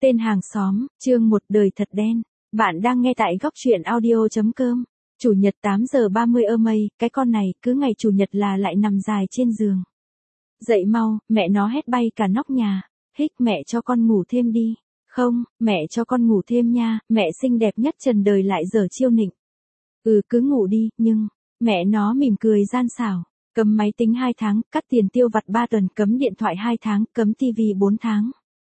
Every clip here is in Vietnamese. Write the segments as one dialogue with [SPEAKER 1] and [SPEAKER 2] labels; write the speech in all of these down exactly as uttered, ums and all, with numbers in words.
[SPEAKER 1] Tên hàng xóm, chương một đời thật đen. Bạn đang nghe tại góc truyện audio chấm com. Chủ nhật tám giờ ba mươi ơ mây, cái con này cứ ngày chủ nhật là lại nằm dài trên giường. Dậy mau, mẹ nó hét bay cả nóc nhà. Hích, mẹ cho con ngủ thêm đi. Không, mẹ cho con ngủ thêm nha, mẹ xinh đẹp nhất trần đời lại dở chiêu nịnh. Ừ cứ ngủ đi, nhưng, mẹ nó mỉm cười gian xảo. Cấm máy tính hai tháng, cắt tiền tiêu vặt ba tuần, cấm điện thoại hai tháng, cấm tivi bốn tháng.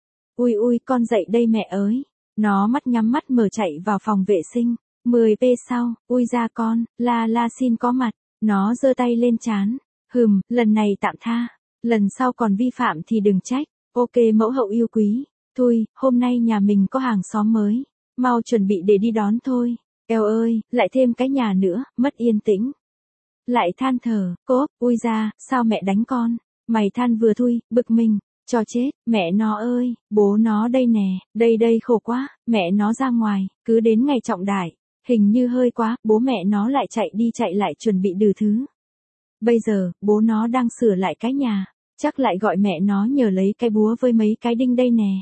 [SPEAKER 1] Ui ui con dậy đây mẹ ơi. Nó mắt nhắm mắt mở chạy vào phòng vệ sinh. mười phút sau, ui ra con, la la xin có mặt. Nó giơ tay lên trán. Hừm, lần này tạm tha. Lần sau còn vi phạm thì đừng trách. Ok mẫu hậu yêu quý. Thôi, hôm nay nhà mình có hàng xóm mới. Mau chuẩn bị để đi đón thôi. Eo ơi, lại thêm cái nhà nữa, mất yên tĩnh. Lại than thở, cốp, ui ra, sao mẹ đánh con? Mày than vừa thôi, bực mình. Cho chết, mẹ nó ơi, bố nó đây nè, đây đây khổ quá, mẹ nó ra ngoài, cứ đến ngày trọng đại, hình như hơi quá, bố mẹ nó lại chạy đi chạy lại chuẩn bị đủ thứ. Bây giờ, bố nó đang sửa lại cái nhà, chắc lại gọi mẹ nó nhờ lấy cái búa với mấy cái đinh đây nè.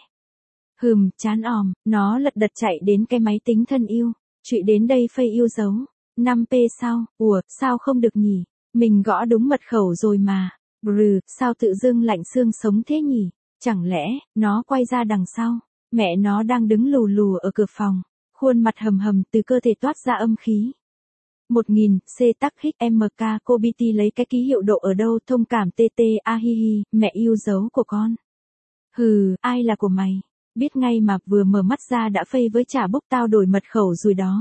[SPEAKER 1] Hừm, chán òm, nó lật đật chạy đến cái máy tính thân yêu, trụy đến đây phây yêu dấu. năm phút sau, ủa, sao không được nhỉ, mình gõ đúng mật khẩu rồi mà. Brừ, sao tự dưng lạnh xương sống thế nhỉ? Chẳng lẽ, nó quay ra đằng sau, mẹ nó đang đứng lù lù ở cửa phòng, khuôn mặt hầm hầm từ cơ thể toát ra âm khí. một nghìn, C tắc hích em ca cô bê tê lấy cái ký hiệu độ ở đâu thông cảm tê tê a hi hi, mẹ yêu dấu của con. Hừ, ai là của mày? Biết ngay mà vừa mở mắt ra đã phây với trả bốc tao đổi mật khẩu rồi đó.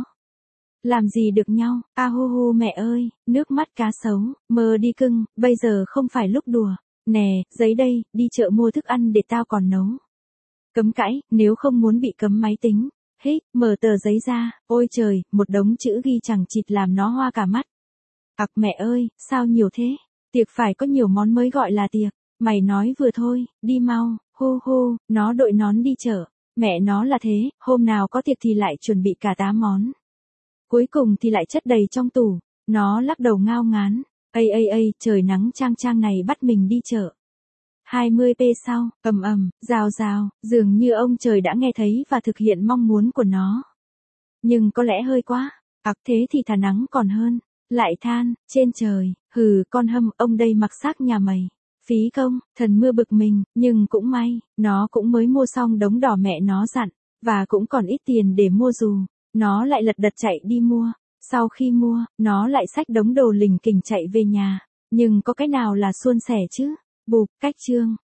[SPEAKER 1] Làm gì được nhau, a hu hu mẹ ơi, nước mắt cá sấu, mơ đi cưng, bây giờ không phải lúc đùa. Nè, giấy đây, đi chợ mua thức ăn để tao còn nấu. Cấm cãi, nếu không muốn bị cấm máy tính. Hích, mở tờ giấy ra, ôi trời, một đống chữ ghi chẳng chịt làm nó hoa cả mắt. Ặc mẹ ơi, sao nhiều thế? Tiệc phải có nhiều món mới gọi là tiệc. Mày nói vừa thôi, đi mau, hô hô, nó đội nón đi chợ. Mẹ nó là thế, hôm nào có tiệc thì lại chuẩn bị cả tám món. Cuối cùng thì lại chất đầy trong tủ, nó lắc đầu ngao ngán, ây ây ây, trời nắng chang chang này bắt mình đi chợ. hai mươi phút sau, ầm ầm, rào rào, dường như ông trời đã nghe thấy và thực hiện mong muốn của nó. Nhưng có lẽ hơi quá, ặc thế thì thà nắng còn hơn, lại than, trên trời, hừ, con hâm, ông đây mặc xác nhà mày. Phí công, thần mưa bực mình, nhưng cũng may, nó cũng mới mua xong đống đỏ mẹ nó dặn, và cũng còn ít tiền để mua dù. Nó lại lật đật chạy đi mua, sau khi mua, nó lại xách đống đồ lỉnh kỉnh chạy về nhà, nhưng có cái nào là suôn sẻ chứ, bụp, cách chương.